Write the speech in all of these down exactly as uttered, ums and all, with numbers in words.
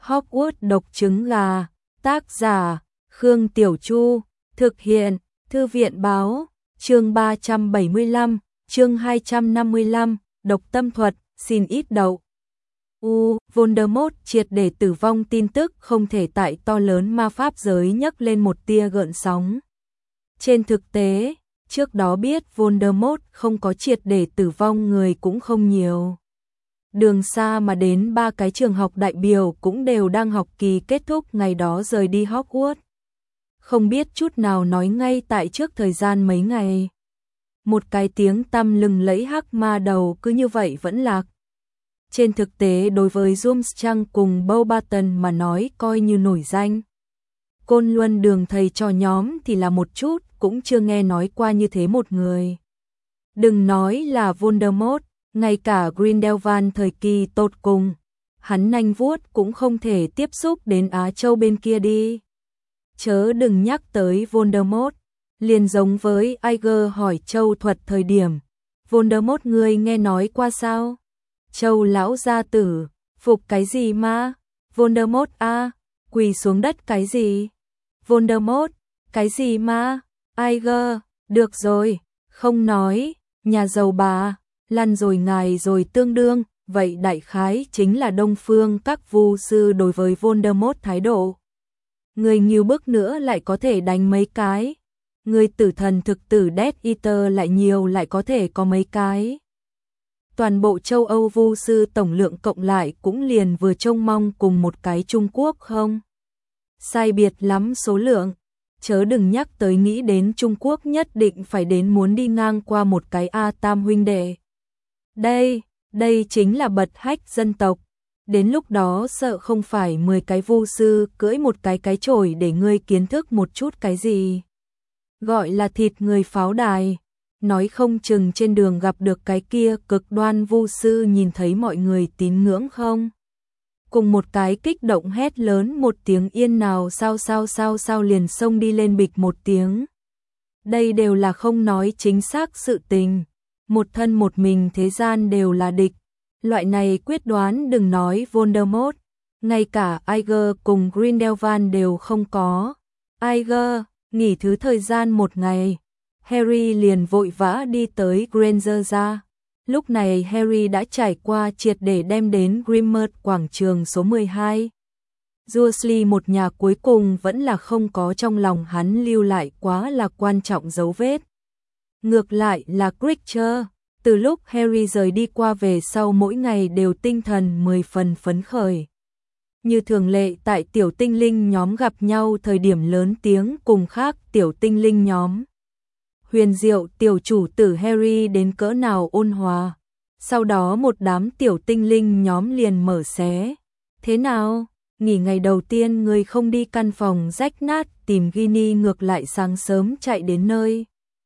Hogwarts độc trứng gà, tác giả, Khương Tiểu Chu, thực hiện, Thư viện báo, chương ba trăm bảy mươi lăm, chương hai trăm năm mươi lăm, độc tâm thuật, xin ít đậu. U, Voldemort triệt để tử vong tin tức không thể tại to lớn ma pháp giới nhấc lên một tia gợn sóng. Trên thực tế, trước đó biết Voldemort không có triệt để tử vong người cũng không nhiều. Đường xa mà đến ba cái trường học đại biểu cũng đều đang học kỳ kết thúc ngày đó rời đi Hogwarts. Không biết chút nào nói ngay tại trước thời gian mấy ngày. Một cái tiếng tăm lừng lẫy hắc ma đầu cứ như vậy vẫn lạc. Trên thực tế đối với Durmstrang cùng Beauxbaton mà nói coi như nổi danh. Côn Luân đường thầy trò nhóm thì là một chút cũng chưa nghe nói qua như thế một người. Đừng nói là Voldemort, ngay cả Grindelwald thời kỳ tột cùng, hắn nanh vuốt cũng không thể tiếp xúc đến Á Châu bên kia đi. Chớ đừng nhắc tới Voldemort, liền giống với Aiger hỏi Châu thuật thời điểm. Voldemort ngươi nghe nói qua sao? Châu lão gia tử, phục cái gì mà? Voldemort a, quỳ xuống đất cái gì? Voldemort, cái gì mà? Aiger, được rồi, không nói, nhà giàu bà, lăn rồi ngài rồi tương đương, vậy đại khái chính là Đông Phương các vu sư đối với Voldemort thái độ. Người nhiều bước nữa lại có thể đánh mấy cái, người tử thần thực tử Death Eater lại nhiều lại có thể có mấy cái. Toàn bộ châu Âu vu sư tổng lượng cộng lại cũng liền vừa trông mong cùng một cái Trung Quốc không? Sai biệt lắm số lượng, chớ đừng nhắc tới nghĩ đến Trung Quốc nhất định phải đến muốn đi ngang qua một cái A Tam huynh đệ. Đây, đây chính là bật hách dân tộc. Đến lúc đó sợ không phải mười cái vu sư cưỡi một cái cái chổi để ngươi kiến thức một chút cái gì. Gọi là thịt người pháo đài. Nói không chừng trên đường gặp được cái kia cực đoan vu sư nhìn thấy mọi người tín ngưỡng không. Cùng một cái kích động hét lớn một tiếng yên nào sao sao sao sao liền xông đi lên bịch một tiếng. Đây đều là không nói chính xác sự tình. Một thân một mình thế gian đều là địch. Loại này quyết đoán đừng nói Voldemort, ngay cả Aiger cùng Grindelwald đều không có. Aiger, nghỉ thứ thời gian một ngày. Harry liền vội vã đi tới Granger ra. Lúc này Harry đã trải qua triệt để đem đến Grimmauld quảng trường số mười hai. Dursley một nhà cuối cùng vẫn là không có trong lòng hắn lưu lại quá là quan trọng dấu vết. Ngược lại là Creature, từ lúc Harry rời đi qua về sau mỗi ngày đều tinh thần mười phần phấn khởi. Như thường lệ tại tiểu tinh linh nhóm gặp nhau thời điểm lớn tiếng cùng khác tiểu tinh linh nhóm. Huyền diệu tiểu chủ tử Harry đến cỡ nào ôn hòa. Sau đó một đám tiểu tinh linh nhóm liền mở xé. Thế nào? Nghỉ ngày đầu tiên người không đi căn phòng rách nát tìm Ginny ngược lại sáng sớm chạy đến nơi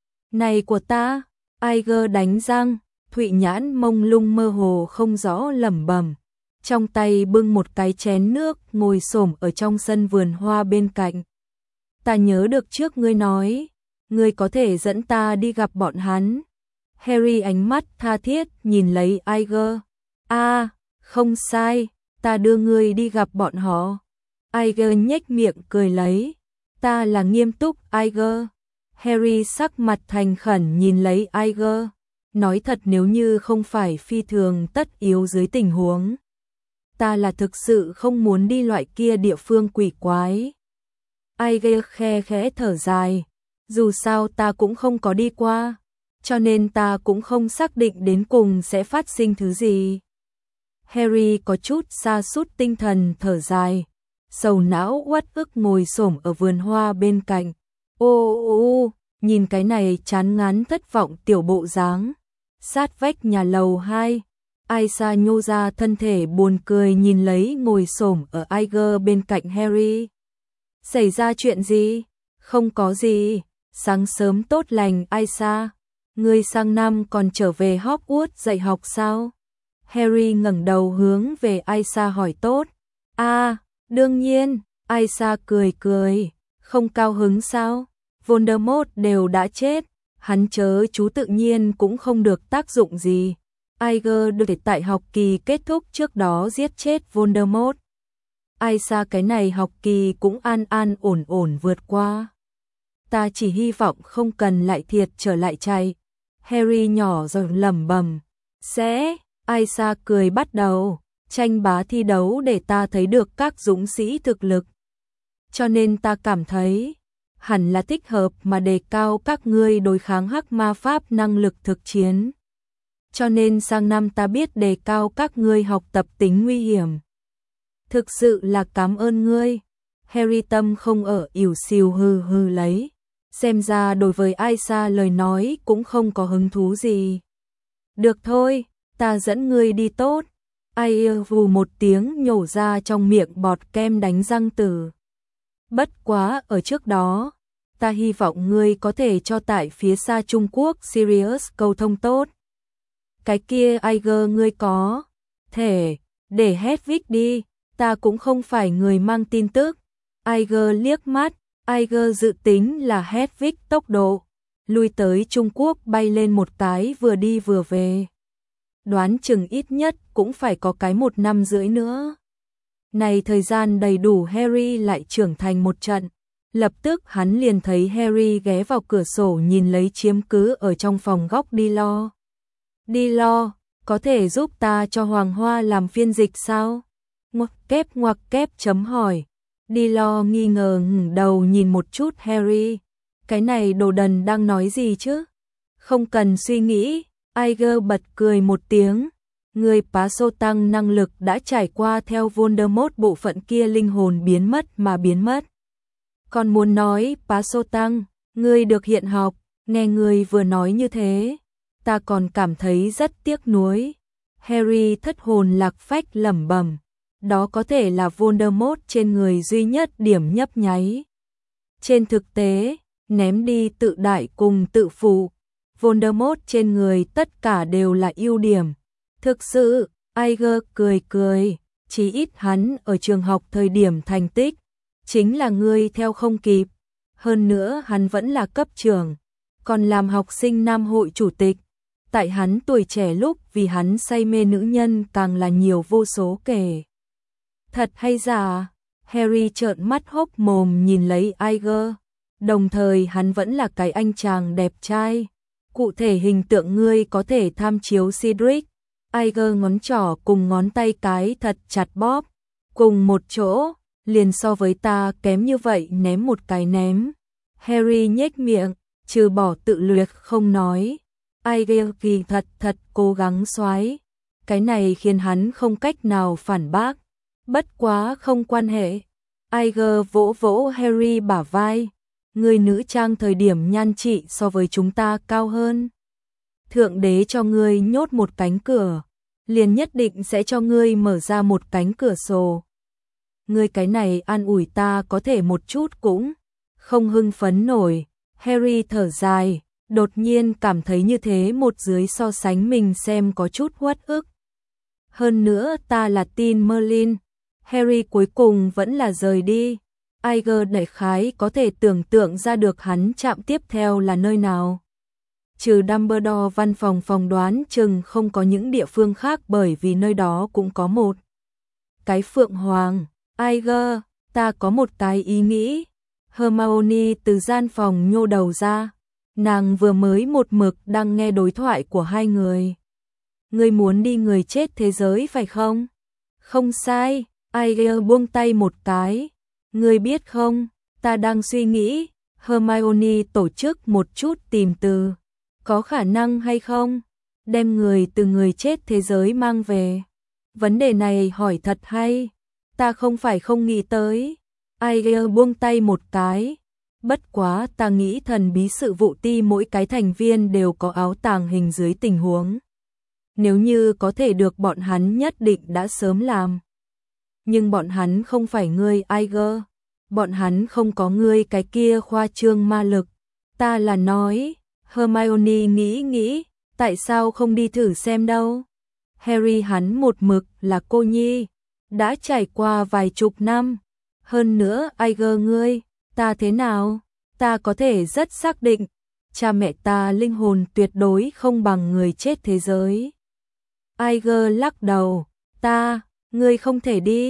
này của ta. Aiger đánh răng, Thụy Nhãn mông lung mơ hồ không rõ lẩm bẩm, trong tay bưng một cái chén nước ngồi xổm ở trong sân vườn hoa bên cạnh. Ta nhớ được trước ngươi nói, ngươi có thể dẫn ta đi gặp bọn hắn. Harry ánh mắt tha thiết nhìn lấy Aiger. A, à, không sai, ta đưa ngươi đi gặp bọn họ. Aiger nhếch miệng cười lấy. Ta là nghiêm túc Aiger. Harry sắc mặt thành khẩn nhìn lấy Aiger. Nói thật nếu như không phải phi thường tất yếu dưới tình huống. Ta là thực sự không muốn đi loại kia địa phương quỷ quái. Aiger khe khẽ thở dài. Dù sao ta cũng không có đi qua. Cho nên ta cũng không xác định đến cùng sẽ phát sinh thứ gì. Harry có chút sa sút tinh thần thở dài. Sầu não uất ức ngồi xổm ở vườn hoa bên cạnh. Ô ô ô, nhìn cái này chán ngán thất vọng tiểu bộ dáng. Sát vách nhà lầu hai, Aisha nhô ra thân thể buồn cười nhìn lấy ngồi xổm ở Aiger bên cạnh Harry. Xảy ra chuyện gì? Không có gì, sáng sớm tốt lành Aisha. Ngươi sang năm còn trở về Hogwarts dạy học sao? Harry ngẩng đầu hướng về Aisha hỏi tốt. A, à, đương nhiên, Aisha cười cười, không cao hứng sao? Voldemort đều đã chết, hắn chớ chú tự nhiên cũng không được tác dụng gì. Aiger được tại học kỳ kết thúc trước đó giết chết Voldemort. ai xa cái này học kỳ cũng an an ổn ổn vượt qua. Ta chỉ hy vọng không cần lại thiệt trở lại chạy. Harry nhỏ rồi lẩm bẩm. Sẽ, ai xa cười bắt đầu. Tranh bá thi đấu để ta thấy được các dũng sĩ thực lực. Cho nên ta cảm thấy hẳn là thích hợp mà đề cao các ngươi đối kháng hắc ma pháp năng lực thực chiến. Cho nên sang năm ta biết đề cao các ngươi học tập tính nguy hiểm. Thực sự là cảm ơn ngươi. Harry tâm không ở ỉu xìu hừ hừ lấy. Xem ra đối với Aisha lời nói cũng không có hứng thú gì. Được thôi, ta dẫn ngươi đi tốt. Ai vù một tiếng nhổ ra trong miệng bọt kem đánh răng tử. Bất quá ở trước đó, ta hy vọng ngươi có thể cho tại phía xa Trung Quốc Sirius cầu thông tốt. Cái kia Aiger ngươi có thể để Hedwig đi, ta cũng không phải người mang tin tức. Aiger liếc mắt, Aiger dự tính là Hedwig tốc độ lui tới Trung Quốc bay lên một cái vừa đi vừa về. Đoán chừng ít nhất cũng phải có cái một năm rưỡi nữa. Này thời gian đầy đủ Harry lại trưởng thành một trận. Lập tức hắn liền thấy Harry ghé vào cửa sổ nhìn lấy chiếm cứ ở trong phòng góc đi lo. Đi lo, có thể giúp ta cho Hoàng Hoa làm phiên dịch sao? Ngoặc kép ngoặc kép chấm hỏi. Đi lo nghi ngờ ngẩng đầu nhìn một chút Harry. Cái này đồ đần đang nói gì chứ? Không cần suy nghĩ. Aiger bật cười một tiếng. Người phá sô tăng năng lực đã trải qua theo Voldemort bộ phận kia linh hồn biến mất mà biến mất. Còn muốn nói phá sô tăng, ngươi được hiện học, nghe ngươi vừa nói như thế. Ta còn cảm thấy rất tiếc nuối. Harry thất hồn lạc phách lẩm bẩm. Đó có thể là Voldemort trên người duy nhất điểm nhấp nháy. Trên thực tế, ném đi tự đại cùng tự phụ. Voldemort trên người tất cả đều là ưu điểm. Thực sự, Aiger cười cười, chí ít hắn ở trường học thời điểm thành tích, chính là ngươi theo không kịp. Hơn nữa hắn vẫn là cấp trưởng, còn làm học sinh nam hội chủ tịch. Tại hắn tuổi trẻ lúc vì hắn say mê nữ nhân càng là nhiều vô số kể. Thật hay giả? Harry trợn mắt hốc mồm nhìn lấy Aiger. Đồng thời hắn vẫn là cái anh chàng đẹp trai. Cụ thể hình tượng ngươi có thể tham chiếu Cedric. Aiger ngón trỏ cùng ngón tay cái thật chặt bóp. Cùng một chỗ, liền so với ta kém như vậy ném một cái ném. Harry nhếch miệng, trừ bỏ tự luyệt không nói. Aiger kỳ thật thật cố gắng xoái. Cái này khiến hắn không cách nào phản bác. Bất quá không quan hệ. Aiger vỗ vỗ Harry bả vai. Người nữ trang thời điểm nhan trị so với chúng ta cao hơn. Thượng đế cho ngươi nhốt một cánh cửa, liền nhất định sẽ cho ngươi mở ra một cánh cửa sổ. Ngươi cái này an ủi ta có thể một chút cũng không hưng phấn nổi. Harry thở dài, đột nhiên cảm thấy như thế một dưới so sánh mình xem có chút uất ức. Hơn nữa ta là tin Merlin. Harry cuối cùng vẫn là rời đi. Aiger đại khái có thể tưởng tượng ra được hắn chạm tiếp theo là nơi nào. Trừ Dumbledore văn phòng phòng đoán chừng không có những địa phương khác bởi vì nơi đó cũng có một cái Phượng Hoàng. Aiger, ta có một cái ý nghĩ. Hermione từ gian phòng nhô đầu ra. Nàng vừa mới một mực đang nghe đối thoại của hai người. Ngươi muốn đi người chết thế giới phải không? Không sai, Aiger buông tay một cái. Ngươi biết không, ta đang suy nghĩ, Hermione tổ chức một chút tìm từ. Có khả năng hay không? Đem người từ người chết thế giới mang về. Vấn đề này hỏi thật hay. Ta không phải không nghĩ tới. Aiger buông tay một cái. Bất quá ta nghĩ thần bí sự vụ ti mỗi cái thành viên đều có áo tàng hình dưới tình huống. Nếu như có thể được bọn hắn nhất định đã sớm làm. Nhưng bọn hắn không phải ngươi Aiger. Bọn hắn không có ngươi cái kia khoa trương ma lực. Ta là nói, Hermione nghĩ nghĩ, tại sao không đi thử xem đâu. Harry hắn một mực là cô nhi, đã trải qua vài chục năm. Hơn nữa Aiger ngươi, ta thế nào? Ta có thể rất xác định, cha mẹ ta linh hồn tuyệt đối không bằng người chết thế giới. Aiger lắc đầu, ta, ngươi không thể đi.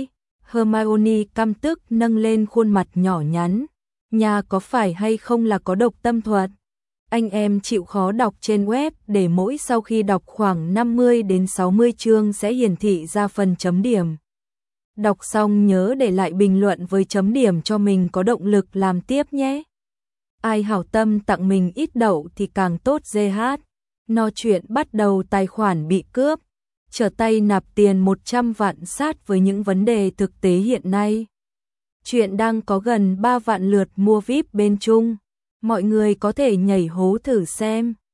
Hermione căm tức nâng lên khuôn mặt nhỏ nhắn. Nhà có phải hay không là có độc tâm thuật? Anh em chịu khó đọc trên web để mỗi sau khi đọc khoảng năm mươi đến sáu mươi chương sẽ hiển thị ra phần chấm điểm. Đọc xong nhớ để lại bình luận với chấm điểm cho mình có động lực làm tiếp nhé. Ai hảo tâm tặng mình ít đậu thì càng tốt giê hát. No chuyện bắt đầu tài khoản bị cướp. Trở tay nạp tiền một trăm vạn sát với những vấn đề thực tế hiện nay. Chuyện đang có gần ba vạn lượt mua víp bên Trung. Mọi người có thể nhảy hố thử xem.